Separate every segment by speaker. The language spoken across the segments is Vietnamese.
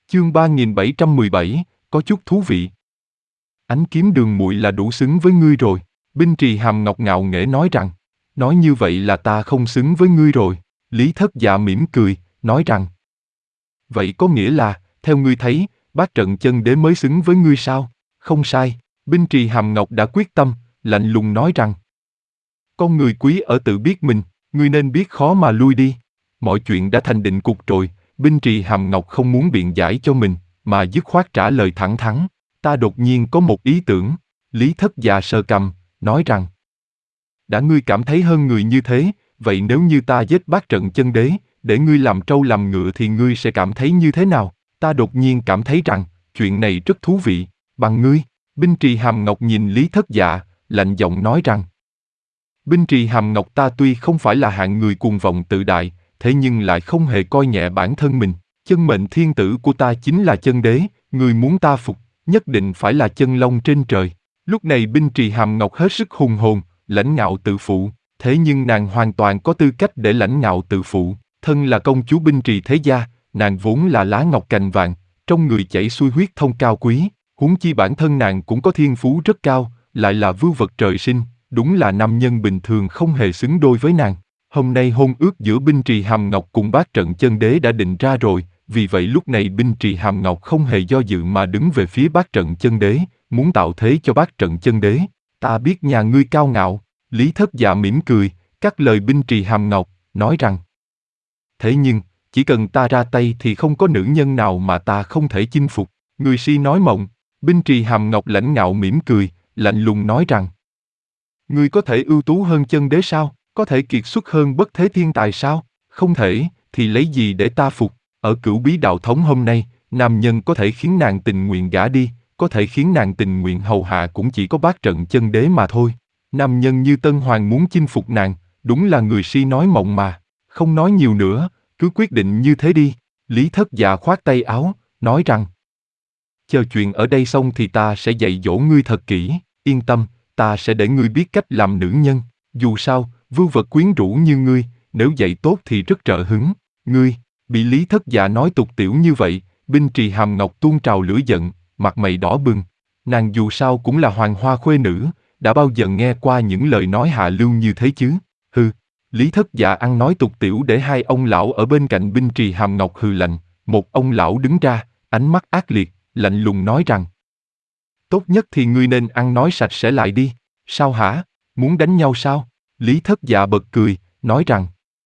Speaker 1: Chương 3717, có chút thú vị. Ánh kiếm đường muội là đủ xứng với ngươi rồi. Binh Trì Hàm Ngọc ngạo nghễ nói rằng, nói như vậy là ta không xứng với ngươi rồi. Lý Thất Dạ mỉm cười, nói rằng, vậy có nghĩa là, theo ngươi thấy, bát trận chân đế mới xứng với ngươi sao? Không sai, Binh Trì Hàm Ngọc đã quyết tâm, lạnh lùng nói rằng, con người quý ở tự biết mình, ngươi nên biết khó mà lui đi. Mọi chuyện đã thành định cục rồi. Binh Trì Hàm Ngọc không muốn biện giải cho mình, mà dứt khoát trả lời thẳng thắn. Ta đột nhiên có một ý tưởng. Lý Thất Dạ sờ cằm, nói rằng, đã ngươi cảm thấy hơn người như thế, vậy nếu như ta giết bát trận chân đế, để ngươi làm trâu làm ngựa thì ngươi sẽ cảm thấy như thế nào? Ta đột nhiên cảm thấy rằng, chuyện này rất thú vị, bằng ngươi. Binh Trì Hàm Ngọc nhìn Lý Thất Dạ, lạnh giọng nói rằng, Binh Trì Hàm Ngọc ta tuy không phải là hạng người cuồng vọng tự đại, thế nhưng lại không hề coi nhẹ bản thân mình. Chân mệnh thiên tử của ta chính là chân đế, người muốn ta phục, nhất định phải là chân long trên trời. Lúc này Binh Trì Hàm Ngọc hết sức hùng hồn, lãnh ngạo tự phụ, thế nhưng nàng hoàn toàn có tư cách để lãnh ngạo tự phụ. Thân là công chúa Binh Trì thế gia, nàng vốn là lá ngọc cành vàng, trong người chảy xuôi huyết thông cao quý, huống chi bản thân nàng cũng có thiên phú rất cao, lại là vưu vật trời sinh, đúng là nam nhân bình thường không hề xứng đôi với nàng. Hôm nay hôn ước giữa Binh Trì Hàm Ngọc cùng bát trận chân đế đã định ra rồi, vì vậy lúc này Binh Trì Hàm Ngọc không hề do dự mà đứng về phía bát trận chân đế, muốn tạo thế cho bát trận chân đế. Ta biết nhà ngươi cao ngạo. Lý Thất Dạ mỉm cười, cắt lời Binh Trì Hàm Ngọc, nói rằng, thế nhưng, chỉ cần ta ra tay thì không có nữ nhân nào mà ta không thể chinh phục. Người si nói mộng. Binh Trì Hàm Ngọc lãnh ngạo mỉm cười, lạnh lùng nói rằng, ngươi có thể ưu tú hơn chân đế sao? Có thể kiệt xuất hơn bất thế thiên tài sao? Không thể, thì lấy gì để ta phục? Ở Cửu Bí đạo thống hôm nay, nam nhân có thể khiến nàng tình nguyện gả đi, có thể khiến nàng tình nguyện hầu hạ cũng chỉ có bát trận chân đế mà thôi. Nam nhân như Tân Hoàng muốn chinh phục nàng, đúng là người si nói mộng mà. Không nói nhiều nữa, cứ quyết định như thế đi. Lý Thất Dạ khoát tay áo, nói rằng, chờ chuyện ở đây xong thì ta sẽ dạy dỗ ngươi thật kỹ, yên tâm, ta sẽ để ngươi biết cách làm nữ nhân. Dù sao, vưu vật quyến rũ như ngươi, nếu dạy tốt thì rất trợ hứng. Ngươi, bị Lý Thất Dạ nói tục tiểu như vậy, Binh Trì Hàm Ngọc tuôn trào lửa giận, mặt mày đỏ bừng. Nàng dù sao cũng là hoàng hoa khuê nữ, đã bao giờ nghe qua những lời nói hạ lưu như thế chứ? Hừ. Lý Thất Dạ ăn nói tục tiểu để hai ông lão ở bên cạnh Binh Trì Hàm Ngọc hừ lạnh. Một ông lão đứng ra, ánh mắt ác liệt, lạnh lùng nói rằng, tốt nhất thì ngươi nên ăn nói sạch sẽ lại đi. Sao hả? Muốn đánh nhau sao? Lý Thất Dạ bật cười, nói rằng,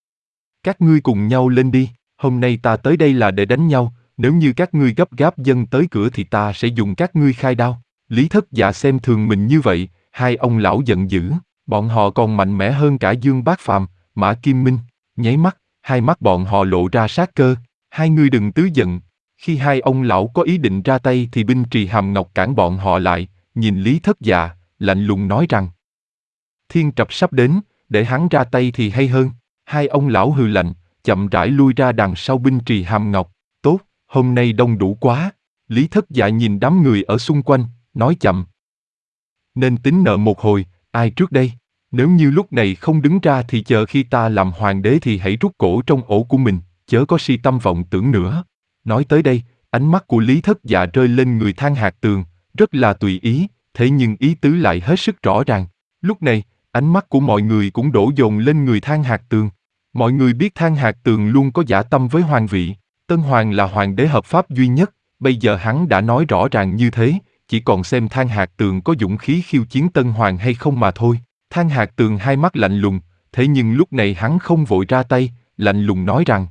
Speaker 1: các ngươi cùng nhau lên đi, hôm nay ta tới đây là để đánh nhau, nếu như các ngươi gấp gáp dâng tới cửa thì ta sẽ dùng các ngươi khai đao. Lý Thất Dạ xem thường mình như vậy, hai ông lão giận dữ, bọn họ còn mạnh mẽ hơn cả Dương Bác Phàm, Mã Kim Minh. Nháy mắt, hai mắt bọn họ lộ ra sát cơ. Hai ngươi đừng tứ giận. Khi hai ông lão có ý định ra tay thì Binh Trì Hàm Ngọc cản bọn họ lại, nhìn Lý Thất Dạ, lạnh lùng nói rằng, thiên trập sắp đến, để hắn ra tay thì hay hơn. Hai ông lão hừ lạnh, chậm rãi lui ra đằng sau Binh Trì Hàm Ngọc. Tốt, hôm nay đông đủ quá. Lý Thất Dạ nhìn đám người ở xung quanh, nói chậm, nên tính nợ một hồi, ai trước đây? Nếu như lúc này không đứng ra thì chờ khi ta làm hoàng đế thì hãy rút cổ trong ổ của mình, chớ có si tâm vọng tưởng nữa. Nói tới đây, ánh mắt của Lý Thất Dạ rơi lên người Thang Hạc Tường, rất là tùy ý, thế nhưng ý tứ lại hết sức rõ ràng. Lúc này, ánh mắt của mọi người cũng đổ dồn lên người Thang Hạc Tường. Mọi người biết Thang Hạc Tường luôn có dã tâm với hoàng vị, Tân Hoàng là hoàng đế hợp pháp duy nhất, bây giờ hắn đã nói rõ ràng như thế, chỉ còn xem Thang Hạc Tường có dũng khí khiêu chiến Tân Hoàng hay không mà thôi. Thang Hạc Tường hai mắt lạnh lùng, thế nhưng lúc này hắn không vội ra tay, lạnh lùng nói rằng,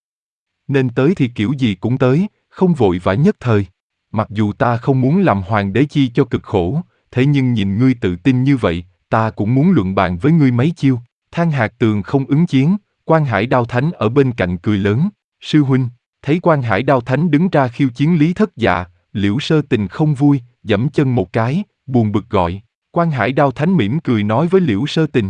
Speaker 1: nên tới thì kiểu gì cũng tới, không vội vã nhất thời. Mặc dù ta không muốn làm hoàng đế chi cho cực khổ, thế nhưng nhìn ngươi tự tin như vậy, ta cũng muốn luận bàn với ngươi mấy chiêu. Thang Hạc Tường không ứng chiến, Quan Hải Đao Thánh ở bên cạnh cười lớn, sư huynh. Thấy Quan Hải Đao Thánh đứng ra khiêu chiến Lý Thất Dạ, Liễu Sơ Tình không vui, giẫm chân một cái, buồn bực gọi. Quan Hải Đao Thánh mỉm cười nói với Liễu Sơ Tình,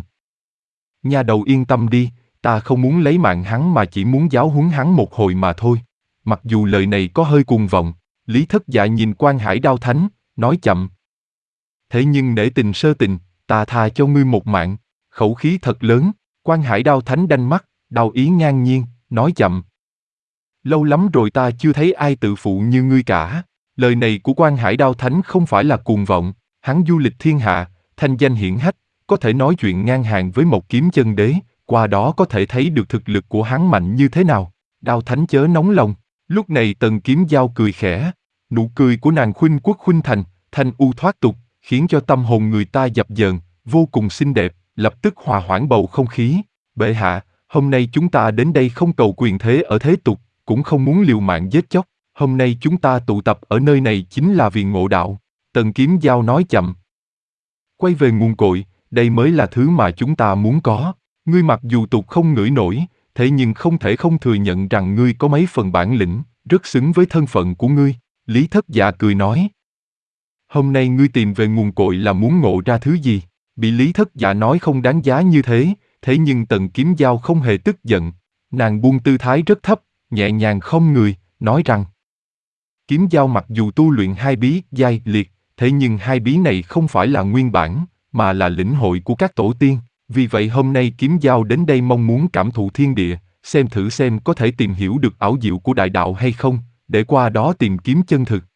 Speaker 1: nha đầu yên tâm đi, ta không muốn lấy mạng hắn mà chỉ muốn giáo huấn hắn một hồi mà thôi. Mặc dù lời này có hơi cuồng vọng, Lý Thất Dạ nhìn Quan Hải Đao Thánh, nói chậm, thế nhưng nể tình Sơ Tình, ta tha cho ngươi một mạng. Khẩu khí thật lớn. Quan Hải Đao Thánh đanh mắt, đao ý ngang nhiên, nói chậm, lâu lắm rồi ta chưa thấy ai tự phụ như ngươi cả. Lời này của Quan Hải Đao Thánh không phải là cuồng vọng, hắn du lịch thiên hạ, thanh danh hiển hách, có thể nói chuyện ngang hàng với Mộc Kiếm Chân Đế, qua đó có thể thấy được thực lực của hắn mạnh như thế nào. Đao Thánh chớ nóng lòng. Lúc này Tần Kiếm Giao cười khẽ, nụ cười của nàng khuynh quốc khuynh thành, thanh u thoát tục, khiến cho tâm hồn người ta dập dờn, vô cùng xinh đẹp, lập tức hòa hoãn bầu không khí. Bệ hạ, hôm nay chúng ta đến đây không cầu quyền thế ở thế tục, cũng không muốn liều mạng giết chóc. Hôm nay chúng ta tụ tập ở nơi này chính là vì ngộ đạo. Tần Kiếm Giao nói chậm. Quay về nguồn cội, đây mới là thứ mà chúng ta muốn có. Ngươi mặc dù tục không ngửi nổi, thế nhưng không thể không thừa nhận rằng ngươi có mấy phần bản lĩnh, rất xứng với thân phận của ngươi. Lý Thất Dạ cười nói. Hôm nay ngươi tìm về nguồn cội là muốn ngộ ra thứ gì? Bị Lý Thất Dạ nói không đáng giá như thế nhưng Tần Kiếm Giao không hề tức giận. Nàng buông tư thái rất thấp, nhẹ nhàng khom người, nói rằng Kiếm Giao mặc dù tu luyện hai bí giai liệt, thế nhưng hai bí này không phải là nguyên bản, mà là lĩnh hội của các tổ tiên. Vì vậy hôm nay Kiếm Giao đến đây mong muốn cảm thụ thiên địa, xem thử xem có thể tìm hiểu được ảo diệu của đại đạo hay không, để qua đó tìm kiếm chân thực.